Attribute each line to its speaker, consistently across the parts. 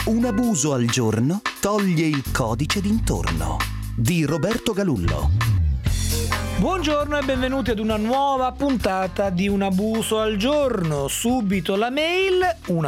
Speaker 1: Un abuso al giorno toglie il codice d'intorno di Roberto Galullo.
Speaker 2: Buongiorno e benvenuti ad una nuova puntata di Un abuso al giorno. Subito la mail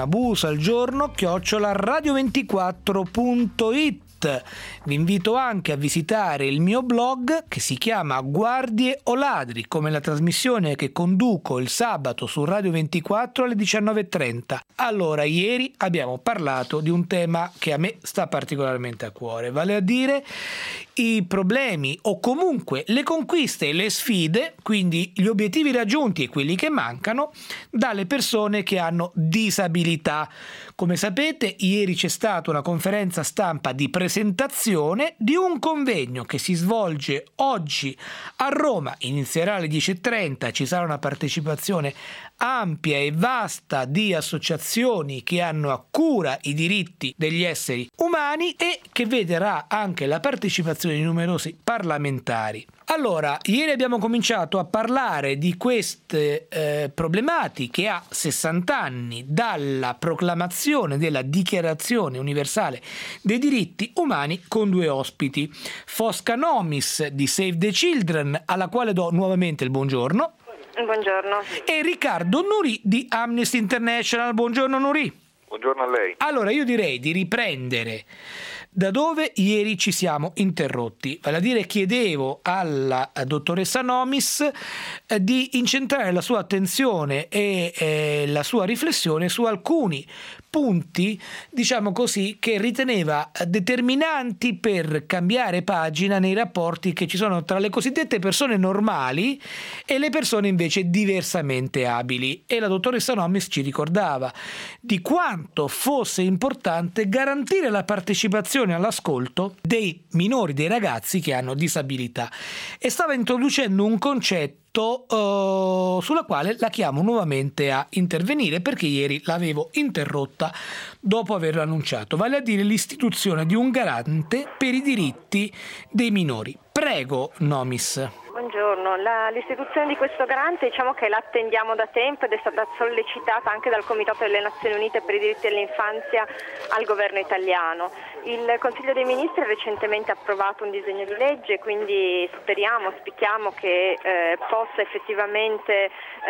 Speaker 2: unabusoalgiorno@radio24.it. Vi invito anche a visitare il mio blog che si chiama Guardie o Ladri, come la trasmissione che conduco il sabato su Radio 24 alle 19:30. Allora, ieri abbiamo parlato di un tema che a me sta particolarmente a cuore, vale a dire i problemi o comunque le conquiste e le sfide, quindi gli obiettivi raggiunti e quelli che mancano, dalle persone che hanno disabilità. Come sapete, ieri c'è stata una conferenza stampa di presentazione di un convegno che si svolge oggi a Roma, inizierà alle 10:30, ci sarà una partecipazione ampia e vasta di associazioni che hanno a cura i diritti degli esseri umani e che vedrà anche la partecipazione di numerosi parlamentari. Allora, ieri abbiamo cominciato a parlare di queste problematiche a 60 anni dalla proclamazione della Dichiarazione Universale dei Diritti Umani con due ospiti. Fosca Nomis di Save the Children, alla quale do nuovamente il buongiorno.
Speaker 3: Buongiorno.
Speaker 2: E Riccardo Nuri di Amnesty International. Buongiorno Nuri.
Speaker 4: Buongiorno a lei.
Speaker 2: Allora, io direi di riprendere da dove ieri ci siamo interrotti. Vale a dire, chiedevo alla dottoressa Nomis di incentrare la sua attenzione e la sua riflessione su alcuni punti, diciamo così, che riteneva determinanti per cambiare pagina nei rapporti che ci sono tra le cosiddette persone normali e le persone invece diversamente abili. E la dottoressa Nomis ci ricordava di quanto fosse importante garantire la partecipazione all'ascolto dei minori, dei ragazzi che hanno disabilità, e stava introducendo un concetto sulla quale la chiamo nuovamente a intervenire, perché ieri l'avevo interrotta dopo averlo annunciato, vale a dire l'istituzione di un garante per i diritti dei minori. Prego, Nomis.
Speaker 3: Buongiorno, l'istituzione di questo garante diciamo che l'attendiamo da tempo ed è stata sollecitata anche dal Comitato delle Nazioni Unite per i diritti dell'infanzia al governo italiano. Il Consiglio dei Ministri ha recentemente approvato un disegno di legge, quindi auspichiamo che possa effettivamente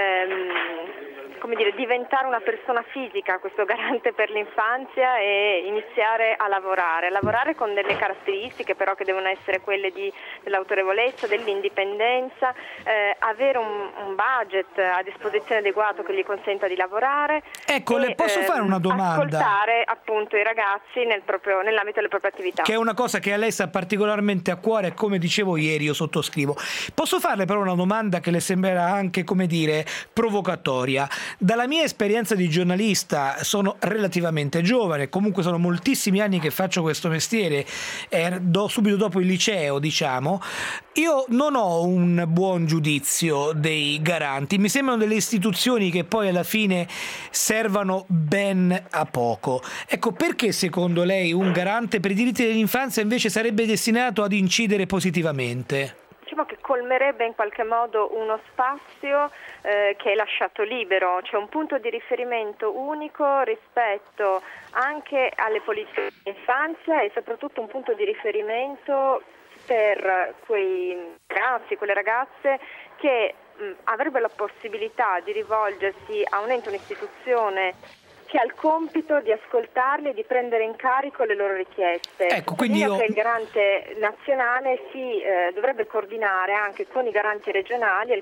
Speaker 3: diventare una persona fisica questo garante per l'infanzia e iniziare a lavorare con delle caratteristiche però che devono essere quelle dell'autorevolezza, dell'indipendenza, avere un budget a disposizione adeguato che gli consenta di lavorare.
Speaker 2: Ecco, le posso fare una domanda?
Speaker 3: Ascoltare appunto i ragazzi nell'ambito delle proprie attività.
Speaker 2: Che è una cosa che a lei sta particolarmente a cuore e, come dicevo ieri, io sottoscrivo. Posso farle però una domanda che le sembrerà anche, provocatoria. Dalla mia esperienza di giornalista, sono relativamente giovane, comunque sono moltissimi anni che faccio questo mestiere, subito dopo il liceo, diciamo, io non ho un buon giudizio dei garanti, mi sembrano delle istituzioni che poi alla fine servano ben a poco. Ecco, perché secondo lei un garante per i diritti dell'infanzia invece sarebbe destinato ad incidere positivamente?
Speaker 3: Diciamo che colmerebbe in qualche modo uno spazio che è lasciato libero, c'è un punto di riferimento unico rispetto anche alle politiche dell'infanzia e soprattutto un punto di riferimento per quei ragazzi, quelle ragazze che avrebbero la possibilità di rivolgersi a un ente, un'istituzione che ha il compito di ascoltarli e di prendere in carico le loro richieste.
Speaker 2: Ecco, quindi
Speaker 3: che il garante nazionale dovrebbe coordinare anche con i garanti regionali,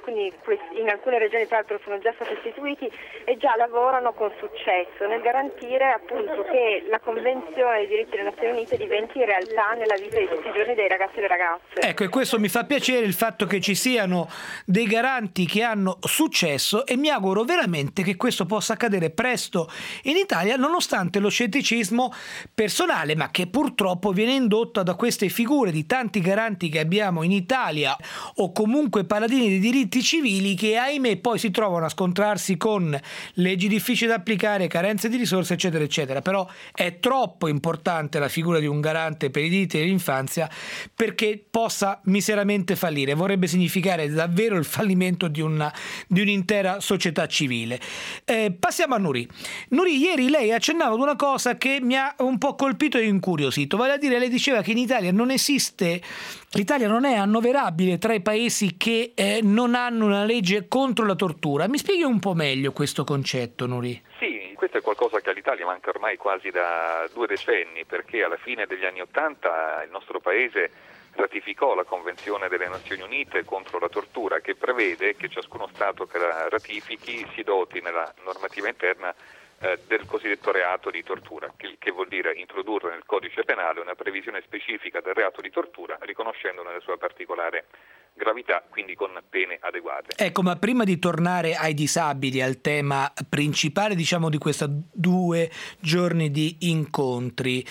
Speaker 3: in alcune regioni tra l'altro sono già stati istituiti e già lavorano con successo nel garantire appunto che la Convenzione dei diritti delle Nazioni Unite diventi realtà nella vita di tutti i giorni dei ragazzi e delle ragazze.
Speaker 2: Ecco, e questo mi fa piacere, il fatto che ci siano dei garanti che hanno successo, e mi auguro veramente che questo possa accadere presto in Italia, nonostante lo scetticismo personale, ma che purtroppo viene indotto da queste figure di tanti garanti che abbiamo in Italia, o comunque paladini dei diritti civili, che ahimè poi si trovano a scontrarsi con leggi difficili da applicare, carenze di risorse, eccetera eccetera. Però è troppo importante la figura di un garante per i diritti dell'infanzia perché possa miseramente fallire. Vorrebbe significare davvero il fallimento di un'intera società civile. Passiamo a Nuri. Nuri, ieri lei accennava ad una cosa che mi ha un po' colpito e incuriosito, vale a dire, lei diceva che in Italia non esiste, l'Italia non è annoverabile tra i paesi che non hanno una legge contro la tortura. Mi spieghi un po' meglio questo concetto, Nuri?
Speaker 4: Sì, questo è qualcosa che all'Italia manca ormai quasi da 2 decenni, perché alla fine degli anni '80 il nostro paese ratificò la Convenzione delle Nazioni Unite contro la tortura, che prevede che ciascuno Stato che la ratifichi si doti nella normativa interna del cosiddetto reato di tortura, che vuol dire introdurre nel codice penale una previsione specifica del reato di tortura, riconoscendone la sua particolare gravità, quindi con pene adeguate.
Speaker 2: Ecco, ma prima di tornare ai disabili, al tema principale, diciamo, di questi 2 giorni di incontri,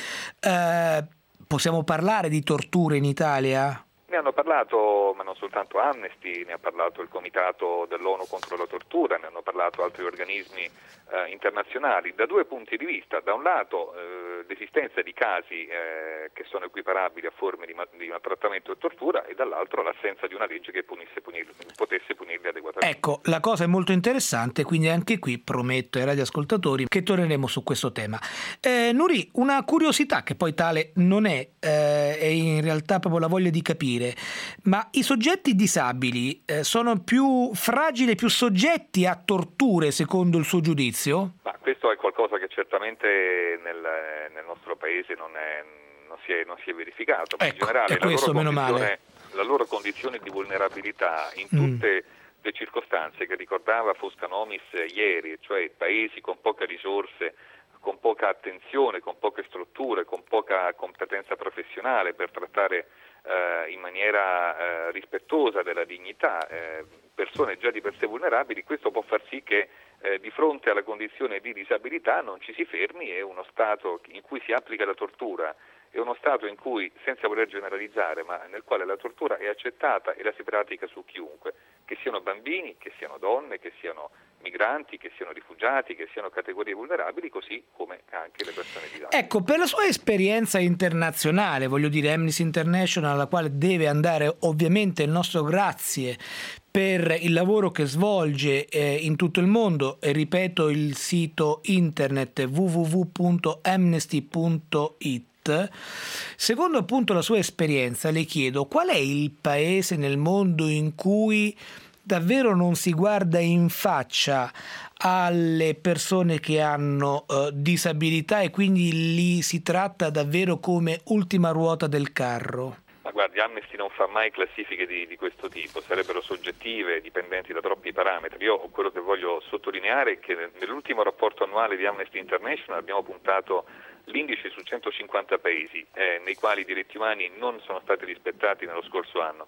Speaker 2: possiamo parlare di torture in Italia?
Speaker 4: Ne hanno parlato, ma non soltanto Amnesty, ne ha parlato il Comitato dell'ONU contro la tortura, ne hanno parlato altri organismi internazionali, da 2 punti di vista. Da un lato l'esistenza di casi che sono equiparabili a forme di maltrattamento e tortura, e dall'altro l'assenza di una legge che potesse punirli adeguatamente.
Speaker 2: Ecco, la cosa è molto interessante, quindi anche qui prometto ai radioascoltatori che torneremo su questo tema. Nuri, una curiosità che poi tale non è in realtà proprio la voglia di capire, ma i soggetti disabili sono più fragili, più soggetti a torture secondo il suo giudizio?
Speaker 4: Ma questo è qualcosa che certamente nel nostro paese non si è verificato, ma
Speaker 2: ecco,
Speaker 4: in generale
Speaker 2: questo, meno male.
Speaker 4: La loro condizione di vulnerabilità in tutte le circostanze che ricordava Fosca Nomis ieri, cioè paesi con poche risorse, con poca attenzione, con poche strutture, con poca competenza professionale per trattare in maniera rispettosa della dignità persone già di per sé vulnerabili, questo può far sì che di fronte alla condizione di disabilità non ci si fermi, e uno Stato in cui si applica la tortura è uno Stato in cui, senza voler generalizzare, ma nel quale la tortura è accettata e la si pratica su chiunque, che siano bambini, che siano donne, che siano migranti, che siano rifugiati, che siano categorie vulnerabili, così come anche le persone disabili.
Speaker 2: Ecco, per la sua esperienza internazionale, voglio dire Amnesty International, alla quale deve andare ovviamente il nostro grazie per il lavoro che svolge in tutto il mondo, e ripeto il sito internet www.amnesty.it. Secondo appunto la sua esperienza, le chiedo qual è il paese nel mondo in cui davvero non si guarda in faccia alle persone che hanno disabilità, e quindi li si tratta davvero come ultima ruota del carro?
Speaker 4: Ma guardi, Amnesty non fa mai classifiche di questo tipo, sarebbero soggettive, dipendenti da troppi parametri. Io quello che voglio sottolineare è che nell'ultimo rapporto annuale di Amnesty International abbiamo puntato l'indice su 150 paesi nei quali i diritti umani non sono stati rispettati nello scorso anno.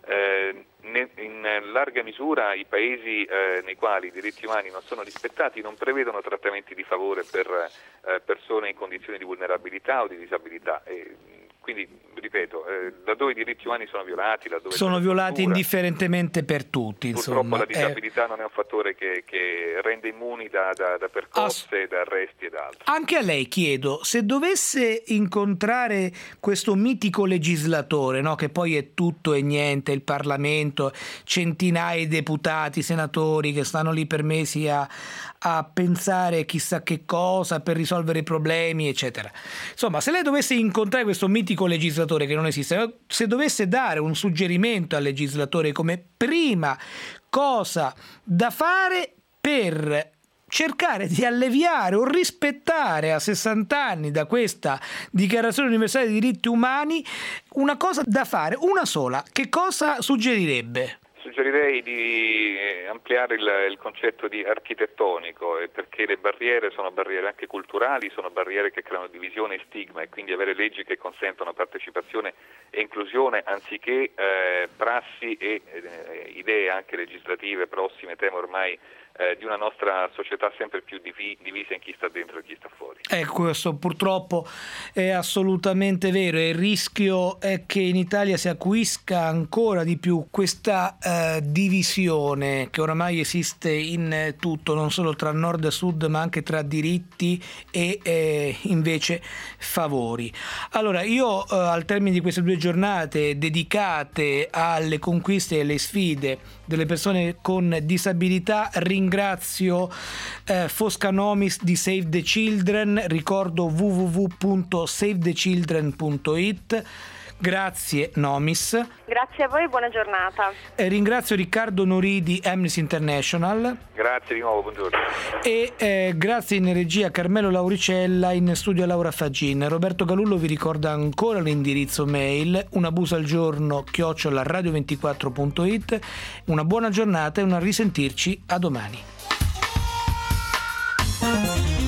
Speaker 4: In larga misura i paesi nei quali i diritti umani non sono rispettati non prevedono trattamenti di favore per persone in condizioni di vulnerabilità o di disabilità. Quindi, ripeto, laddove i diritti umani sono violati, laddove
Speaker 2: sono violati indifferentemente per tutti.
Speaker 4: Purtroppo
Speaker 2: insomma,
Speaker 4: la disabilità non è un fattore che rende immuni da percosse, da arresti ed altro.
Speaker 2: Anche a lei chiedo, se dovesse incontrare questo mitico legislatore, no, che poi è tutto e niente, il Parlamento, centinaia di deputati, senatori che stanno lì per mesi a pensare chissà che cosa per risolvere i problemi, eccetera. Insomma, se lei dovesse incontrare questo mitico legislatore che non esiste, se dovesse dare un suggerimento al legislatore come prima cosa da fare per cercare di alleviare o rispettare a 60 anni da questa Dichiarazione Universale dei Diritti Umani, una cosa da fare, una sola, che cosa suggerirebbe?
Speaker 4: Suggerirei di ampliare il concetto di architettonico, perché le barriere sono barriere anche culturali, sono barriere che creano divisione e stigma, e quindi avere leggi che consentono partecipazione e inclusione anziché prassi e idee anche legislative prossime, temo ormai, di una nostra società sempre più divisa in chi sta dentro e chi sta fuori.
Speaker 2: Questo purtroppo è assolutamente vero, e il rischio è che in Italia si acuisca ancora di più questa divisione che oramai esiste in tutto, non solo tra nord e sud, ma anche tra diritti e invece favori. Allora, io al termine di queste 2 giornate dedicate alle conquiste e alle sfide delle persone con disabilità, ringrazio Fosca Nomis di Save the Children, ricordo www.savethechildren.it. Grazie Nomis.
Speaker 3: Grazie a voi e buona giornata.
Speaker 2: Ringrazio Riccardo Nori di Amnesty International.
Speaker 4: Grazie di nuovo, buongiorno.
Speaker 2: E grazie in regia Carmelo Lauricella, in studio Laura Fagin. Roberto Galullo vi ricorda ancora l'indirizzo mail unabusalgiorno@radio24.it. Una buona giornata e un risentirci a domani.